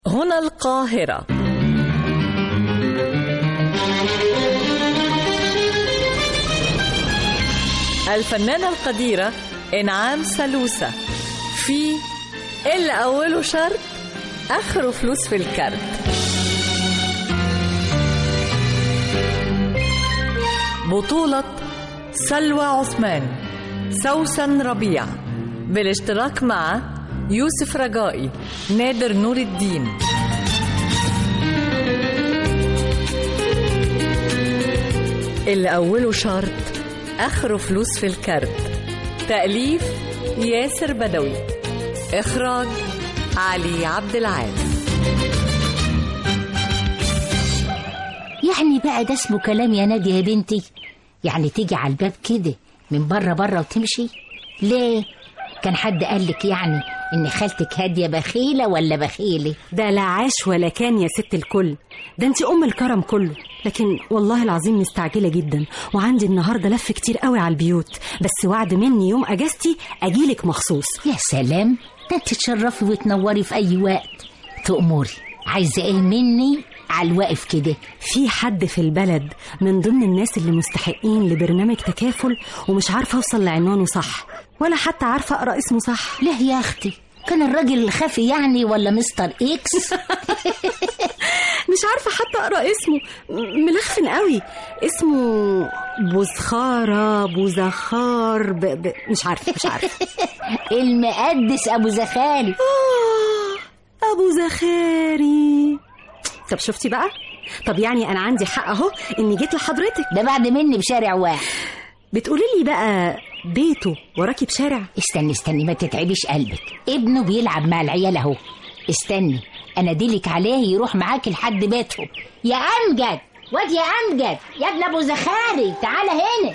هنا القاهرة. الفنانة القديرة إنعام سالوسة في اللي أوله شرط آخره فلوس في الكارت. بطولة سلوى عثمان، سوسن ربيع، بالاشتراك مع يوسف رجائي، نادر نور الدين. اللي أوله شرط آخره فلوس في الكارت. تأليف ياسر بدوي، إخراج علي عبد العال. يعني بقى ده اسمه كلام يا نادية يا بنتي؟ يعني تيجي على الباب كده من بره وتمشي؟ ليه؟ كان حد قالك يعني ان خالتك هادية بخيلة ولا بخيلة؟ ده لا عاش ولا كان يا ست الكل، ده انت ام الكرم كله. لكن والله العظيم مستعجلة جدا، وعندي النهاردة لف كتير قوي على البيوت، بس وعد مني يوم اجازتي اجيلك مخصوص. يا سلام، ده انت تشرفي وتنوري في اي وقت. تأمري، عايزة ايه مني على الواقف كده؟ في حد في البلد من ضمن الناس اللي مستحقين لبرنامج تكافل، ومش عارفة اوصل لعنوانه صح، ولا حتى عارفة اقرأ اسمه صح. ليه يا اختي؟ كان الراجل الخفي يعني ولا مستر اكس؟ مش عارفة حتى اقرأ اسمه، ملخفن قوي. اسمه بوزخارة، بوزخار، مش عارفة المقدس ابو زخاري. ابو زخاري. طب شفتي بقى؟ طب يعني انا عندي حق اهو اني جيت لحضرتك. ده بعد مني بشارع واحد. بتقولي لي بقى بيته وراكي بشارع؟ استني ما تتعبيش قلبك، ابنه بيلعب مع العيال اهو. استني انا ديلك عليه يروح معاك لحد بيتهم. يا امجد، واد يا امجد، يا ابن ابو زخاري، تعالى هنا.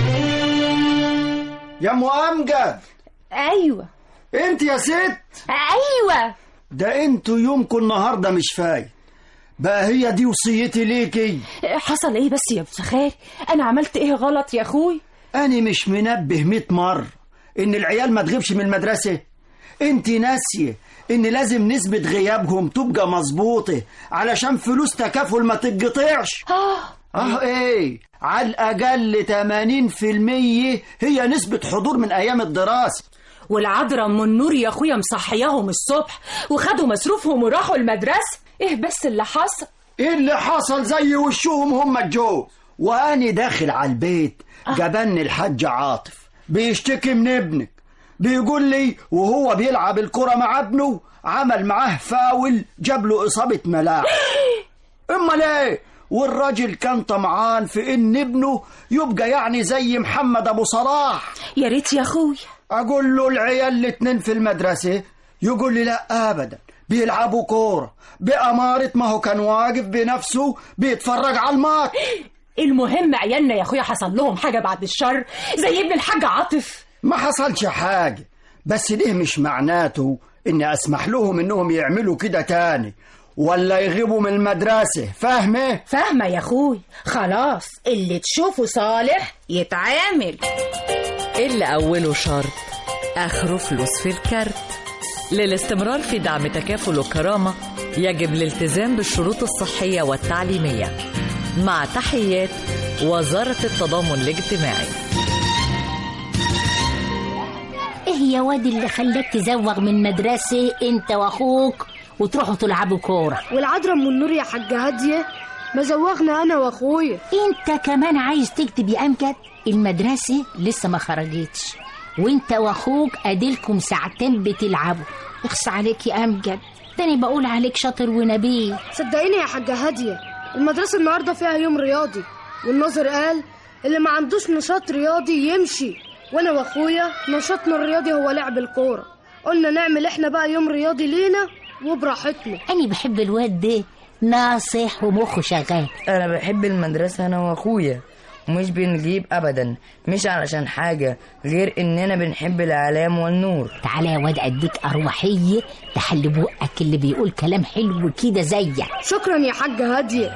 يا ام امجد. ايوه انت يا ست. ايوه. ده انتوا يومكم النهارده مش فايت بقى، هي دي وصيتي ليكي. حصل ايه بس يا ابو زخاري؟ انا عملت ايه غلط يا اخوي؟ أنا مش منبه 100 مرة إن العيال ما تغيبش من المدرسة؟ أنت ناسية إن لازم نسبة غيابهم تبقى مظبوطة علشان فلوس تكافل ما تتقطعش. إيه، على الأقل 80% هي نسبة حضور من أيام الدراسة. والعذراء ام النور يا أخويا مصحياهم الصبح وخدوا مصروفهم وراحوا المدرسة. إيه بس اللي حصل؟ إيه اللي حصل؟ زي وشهم هم الجو. وأنا داخل على البيت جابني الحاج عاطف بيشتكي من ابنك، بيقول لي وهو بيلعب الكرة مع ابنه عمل معاه فاول جاب له إصابة ملاعب. امال ايه؟ والراجل كان طمعان في ان ابنه يبقى يعني زي محمد ابو صلاح. يا ريت يا اخوي. اقول له العيال الاتنين في المدرسة، يقول لي لا ابدا بيلعبوا كورة، بأمارة ما هو كان واقف بنفسه بيتفرج على الماتش. المهم عيالنا يا اخويا حصل لهم حاجة بعد الشر زي ابن الحاج عاطف؟ ما حصلش حاجة، بس ليه مش معناته اني اسمح لهم انهم يعملوا كده تاني ولا يغيبوا من المدرسة. فاهمة؟ فاهمة يا اخوي. خلاص اللي تشوفه صالح يتعامل. اللي أوله شرط آخره فلوس في الكارت. للاستمرار في دعم تكافل وكرامة يجب الالتزام بالشروط الصحية والتعليمية. مع تحيات وزارة التضامن الاجتماعي. ايه يا واد اللي خلاك تزوغ من مدرسة انت واخوك وتروحوا تلعبوا كورة؟ والعذراء ام النور يا حاجة هادية، ما زوغنا انا واخويا. انت كمان عايز تكتب يا امجد؟ المدرسة لسه ما خرجتش وانت واخوك اديلكم ساعتين بتلعبوا. اخص عليك يا امجد، تاني بقول عليك شاطر ونبيه. صدقيني يا حاجة هادية، المدرسة النهاردة فيها يوم رياضي، والناظر قال اللي ما عندوش نشاط رياضي يمشي، وانا واخويا نشاطنا الرياضي هو لعب الكورة. قلنا نعمل احنا بقى يوم رياضي لينا وبراحتنا. انا بحب الواد ده، ناصح ومخه شغال. انا بحب المدرسة انا واخويا، ومش بنجيب ابدا، مش علشان حاجة غير اننا بنحب الاعلام والنور. تعالى يا واد اديك اروحية تحل بقك اللي بيقول كلام حلو كده زيك. شكرا يا حاجة هادية.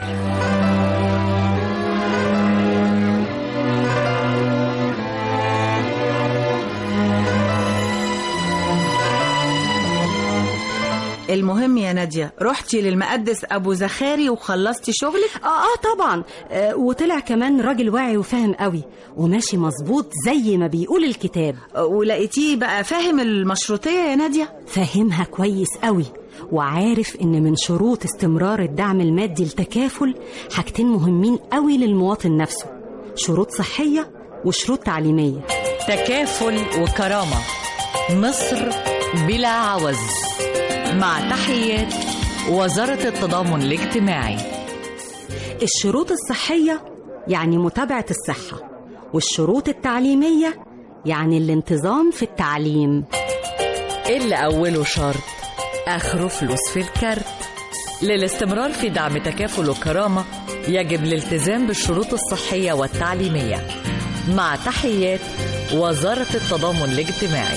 المهم يا نادية، رحتي للمقدس أبو زخاري وخلصتي شغلك؟ طبعا. وطلع كمان راجل واعي وفاهم قوي وماشي مظبوط زي ما بيقول الكتاب. ولقيتيه بقى فاهم المشروطية يا نادية؟ فاهمها كويس قوي، وعارف ان من شروط استمرار الدعم المادي التكافل حاجتين مهمين قوي للمواطن نفسه: شروط صحية وشروط تعليمية. تكافل وكرامة، مصر بلا عوز. مع تحيات وزارة التضامن الاجتماعي. الشروط الصحية يعني متابعة الصحة، والشروط التعليمية يعني الانتظام في التعليم. اللي أوله شرط آخره فلوس في الكارت. للاستمرار في دعم تكافل وكرامة يجب الالتزام بالشروط الصحية والتعليمية. مع تحيات وزارة التضامن الاجتماعي.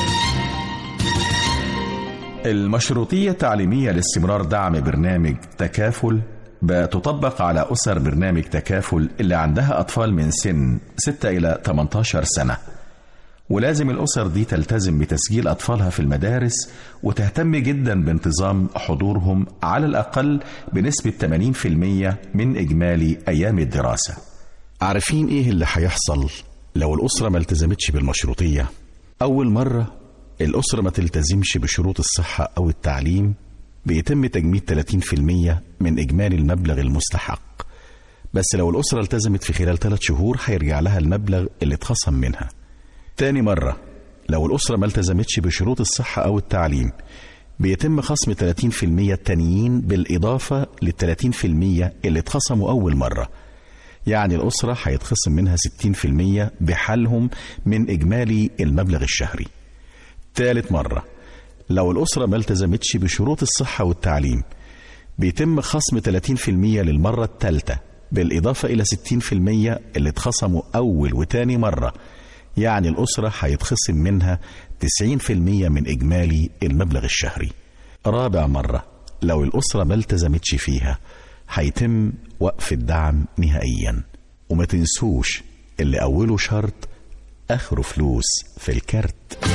المشروطية التعليمية لاستمرار دعم برنامج تكافل بتطبق على أسر برنامج تكافل اللي عندها أطفال من سن 6 إلى 18 سنة، ولازم الأسر دي تلتزم بتسجيل أطفالها في المدارس وتهتم جدا بانتظام حضورهم على الأقل بنسبة 80% من إجمالي أيام الدراسة. عارفين إيه اللي هيحصل لو الأسرة ما التزمتش بالمشروطية؟ أول مرة الأسرة ما تلتزمش بشروط الصحة أو التعليم بيتم تجميد 30% من إجمالي المبلغ المستحق، بس لو الأسرة التزمت في خلال 3 شهور هيرجع لها المبلغ اللي اتخصم منها. تاني مرة لو الأسرة ما التزمتش بشروط الصحة أو التعليم بيتم خصم 30% التانيين بالإضافة لل30% اللي اتخصموا أول مرة، يعني الأسرة هيتخصم منها 60% بحالهم من إجمالي المبلغ الشهري. ثالث مرة لو الأسرة ما التزمتش بشروط الصحة والتعليم بيتم خصم 30% للمرة الثالثة بالإضافة إلى 60% اللي اتخصموا أول وتاني مرة، يعني الأسرة هيتخصم منها 90% من إجمالي المبلغ الشهري. رابع مرة لو الأسرة ما التزمتش فيها هيتم وقف الدعم نهائيا. وما تنسوش اللي أوله شرط آخره فلوس في الكارت.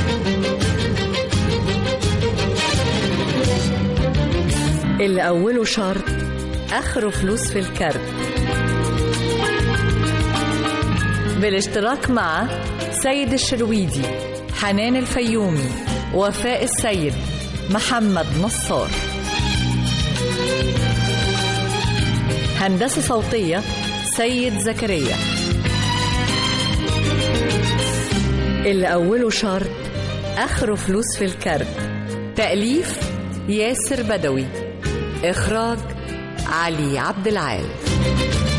اللي أوله شرط آخره فلوس في الكارت، بالاشتراك مع سيد الشرويدي، حنان الفيومي، وفاء السيد، محمد نصار. هندسة صوتية سيد زكريا. اللي أوله شرط آخره فلوس في الكارت. تأليف ياسر بدوي. إخراج علي عبد العال.